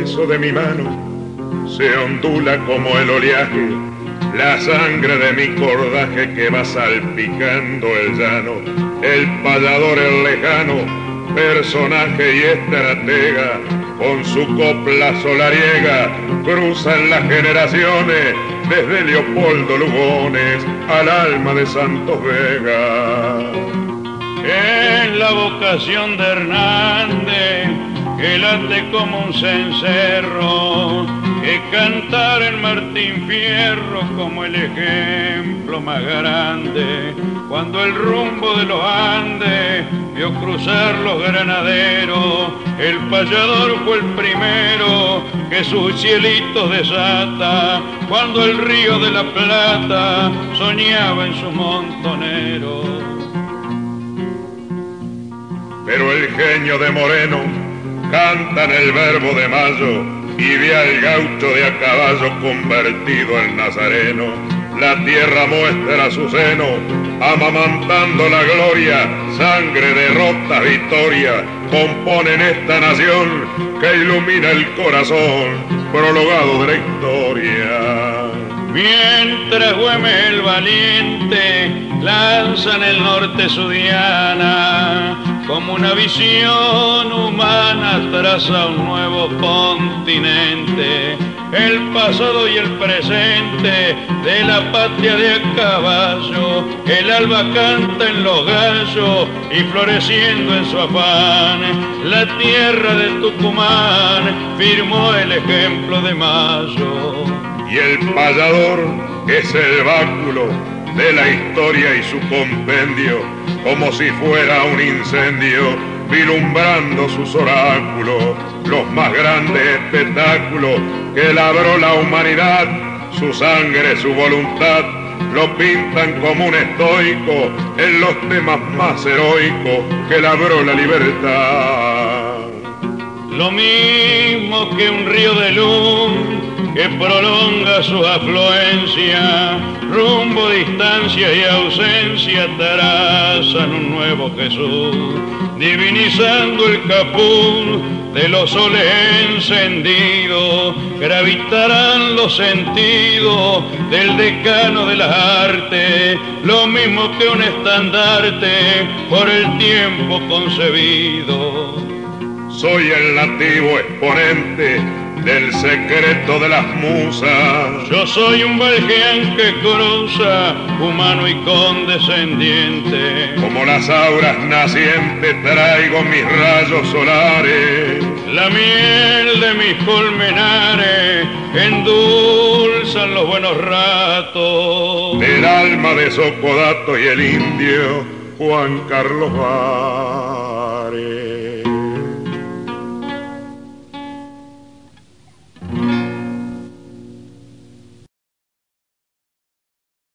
hueso de mi mano se ondula como el oleaje, la sangre de mi cordaje que va salpicando el llano, el payador el lejano, personaje y estratega, con su copla solariega, cruzan las generaciones, desde Leopoldo Lugones al alma de Santos Vega. Es la vocación de Hernández, que late como un cencerro, que cantar en Martín Fierro como el ejemplo más grande. Cuando el rumbo de los Andes vio cruzar los granaderos, el payador fue el primero que sus cielitos desata. Cuando el río de la Plata soñaba en sus montoneros. Pero el genio de Moreno canta en el verbo de mayo y ve al gaucho de a caballo convertido en nazareno. La tierra muestra su seno, amamantando la gloria, sangre, derrota, victoria, componen esta nación que ilumina el corazón, prologado de la historia. Mientras Güemes el valiente lanza en el norte su diana, como una visión humana traza un nuevo continente, el pasado y el presente de la patria de a caballo. El alba canta en los gallos y floreciendo en su afán, la tierra de Tucumán firmó el ejemplo de mayo. Y el payador es el báculo de la historia y su compendio, como si fuera un incendio, vilumbrando sus oráculos, los más grandes espectáculos que labró la humanidad, su sangre, su voluntad, lo pintan como un estoico en los temas más heroicos que labró la libertad. Lo mismo que un río de luz que prolonga su afluencia, rumbo, distancia y ausencia trazan un nuevo Jesús, divinizando el capuz de los soles encendidos, gravitarán los sentidos del decano de las artes, lo mismo que un estandarte por el tiempo concebido. Soy el nativo exponente del secreto de las musas. Yo soy un valjean que cruza, humano y condescendiente. Como las auras nacientes traigo mis rayos solares. La miel de mis colmenares endulzan los buenos ratos. Del alma de Socodato y el indio Juan Carlos Vaz.